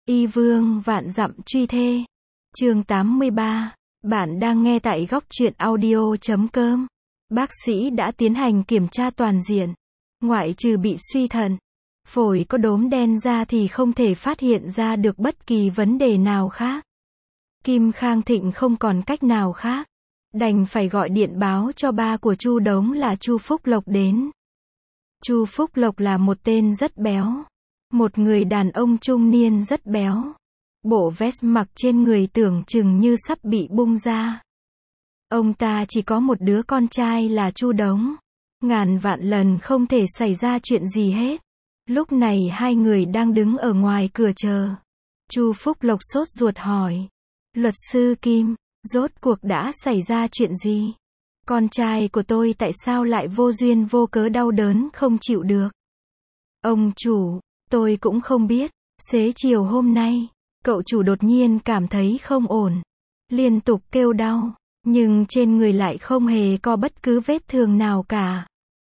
Y vương vạn dặm truy thê. Chương 83. Bạn đang nghe tại góc truyện audio.com. Bác sĩ đã tiến hành kiểm tra toàn diện. Ngoại trừ bị suy thận, phổi có đốm đen ra thì không thể phát hiện ra được bất kỳ vấn đề nào khác. Kim Khang Thịnh không còn cách nào khác, đành phải gọi điện báo cho ba của Chu Đống là Chu Phúc Lộc đến. Chu Phúc Lộc là một tên rất béo, một người đàn ông trung niên rất béo. Bộ vest mặc trên người tưởng chừng như sắp bị bung ra. Ông ta chỉ có một đứa con trai là Chu Đống. Ngàn vạn lần không thể xảy ra chuyện gì hết. Lúc này hai người đang đứng ở ngoài cửa chờ. Chu Phúc Lộc sốt ruột hỏi. Luật sư Kim, rốt cuộc đã xảy ra chuyện gì? Con trai của tôi tại sao lại vô duyên vô cớ đau đớn không chịu được? Ông chủ, tôi cũng không biết. Xế chiều hôm nay, cậu chủ đột nhiên cảm thấy không ổn. Liên tục kêu đau, nhưng trên người lại không hề có bất cứ vết thương nào cả.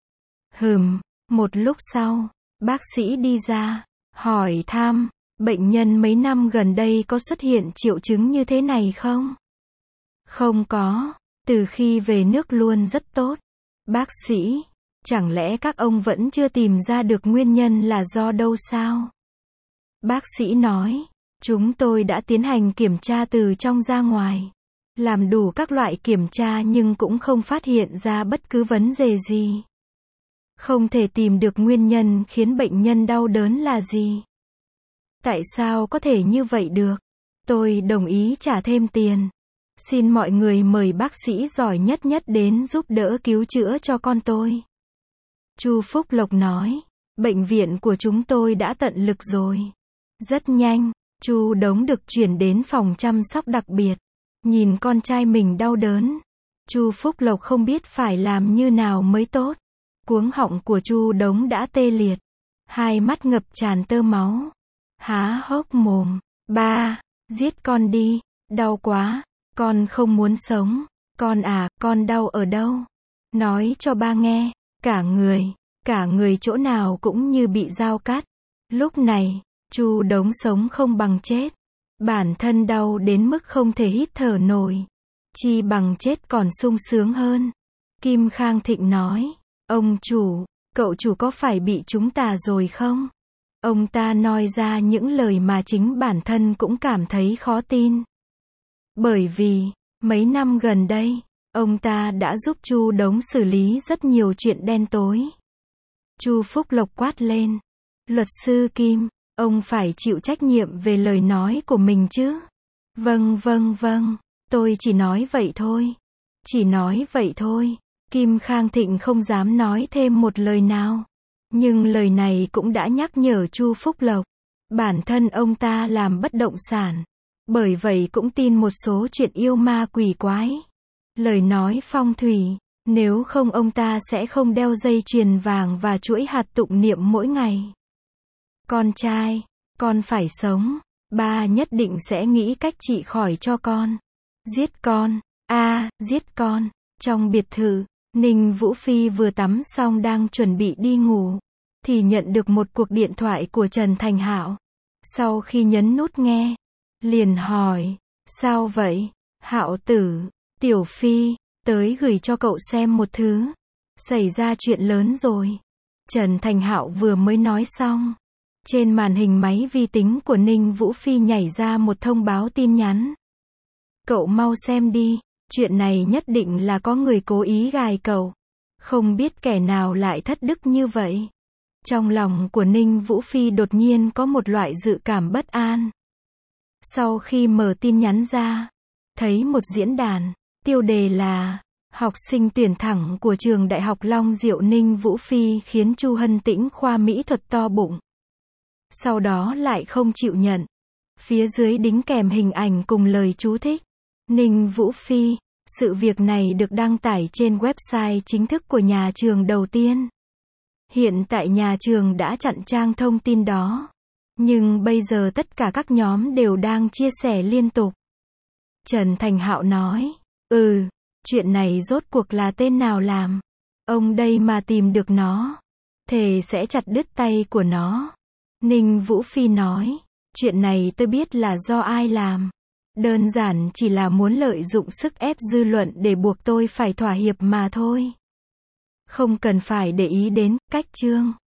Một lúc sau, bác sĩ đi ra, hỏi thăm, bệnh nhân mấy năm gần đây có xuất hiện triệu chứng như thế này không? Không có, từ khi về nước luôn rất tốt. Bác sĩ, chẳng lẽ các ông vẫn chưa tìm ra được nguyên nhân là do đâu sao? Bác sĩ nói, chúng tôi đã tiến hành kiểm tra từ trong ra ngoài. Làm đủ các loại kiểm tra nhưng cũng không phát hiện ra bất cứ vấn đề gì. Không thể tìm được nguyên nhân khiến bệnh nhân đau đớn là gì. Tại sao có thể như vậy được? Tôi đồng ý trả thêm tiền. Xin mọi người mời bác sĩ giỏi nhất đến giúp đỡ cứu chữa cho con tôi. Chu Phúc Lộc nói, bệnh viện của chúng tôi đã tận lực rồi. Rất nhanh, Chu Đống được chuyển đến phòng chăm sóc đặc biệt. Nhìn con trai mình đau đớn, Chu Phúc Lộc không biết phải làm như nào mới tốt. Cuống họng của Chu Đống đã tê liệt, hai mắt ngập tràn tơ máu, há hốc mồm. Ba, giết con đi, đau quá, con không muốn sống. Con à, con đau ở đâu? Nói cho ba nghe. Cả người chỗ nào cũng như bị dao cắt. Lúc này, Chu Đống sống không bằng chết. Bản thân đau đến mức không thể hít thở nổi. Chi bằng chết còn sung sướng hơn. Kim Khang Thịnh nói, ông chủ, cậu chủ có phải bị chúng ta rồi không? Ông ta nói ra những lời mà chính bản thân cũng cảm thấy khó tin. Bởi vì, mấy năm gần đây, ông ta đã giúp Chu Đống xử lý rất nhiều chuyện đen tối. Chu Phúc Lộc quát lên, luật sư Kim, ông phải chịu trách nhiệm về lời nói của mình chứ. Vâng, tôi chỉ nói vậy thôi. Chỉ nói vậy thôi. Kim Khang Thịnh không dám nói thêm một lời nào. Nhưng lời này cũng đã nhắc nhở Chu Phúc Lộc. Bản thân ông ta làm bất động sản. Bởi vậy cũng tin một số chuyện yêu ma quỷ quái. Lời nói phong thủy. Nếu không ông ta sẽ không đeo dây chuyền vàng và chuỗi hạt tụng niệm mỗi ngày. Con trai, con phải sống. Ba nhất định sẽ nghĩ cách trị khỏi cho con. Giết con. Giết con. Trong biệt thự, Ninh Vũ Phi vừa tắm xong đang chuẩn bị đi ngủ. Thì nhận được một cuộc điện thoại của Trần Thành Hạo. Sau khi nhấn nút nghe, liền hỏi, sao vậy? Hạo tử, Tiểu Phi, tới gửi cho cậu xem một thứ. Xảy ra chuyện lớn rồi. Trần Thành Hạo vừa mới nói xong. Trên màn hình máy vi tính của Ninh Vũ Phi nhảy ra một thông báo tin nhắn. Cậu mau xem đi, chuyện này nhất định là có người cố ý gài cậu. Không biết kẻ nào lại thất đức như vậy. Trong lòng của Ninh Vũ Phi đột nhiên có một loại dự cảm bất an. Sau khi mở tin nhắn ra, thấy một diễn đàn, tiêu đề là học sinh tuyển thẳng của trường Đại học Long Diệu Ninh Vũ Phi khiến Chu Hân Tĩnh khoa mỹ thuật to bụng. Sau đó lại không chịu nhận. Phía dưới đính kèm hình ảnh cùng lời chú thích. Ninh Vũ Phi, sự việc này được đăng tải trên website chính thức của nhà trường đầu tiên. Hiện tại nhà trường đã chặn trang thông tin đó. Nhưng bây giờ tất cả các nhóm đều đang chia sẻ liên tục. Trần Thành Hạo nói, chuyện này rốt cuộc là tên nào làm? Ông đây mà tìm được nó, thề sẽ chặt đứt tay của nó. Ninh Vũ Phi nói, Chuyện này tôi biết là do ai làm. Đơn giản chỉ là muốn lợi dụng sức ép dư luận để buộc tôi phải thỏa hiệp mà thôi. Không cần phải để ý đến cách Trương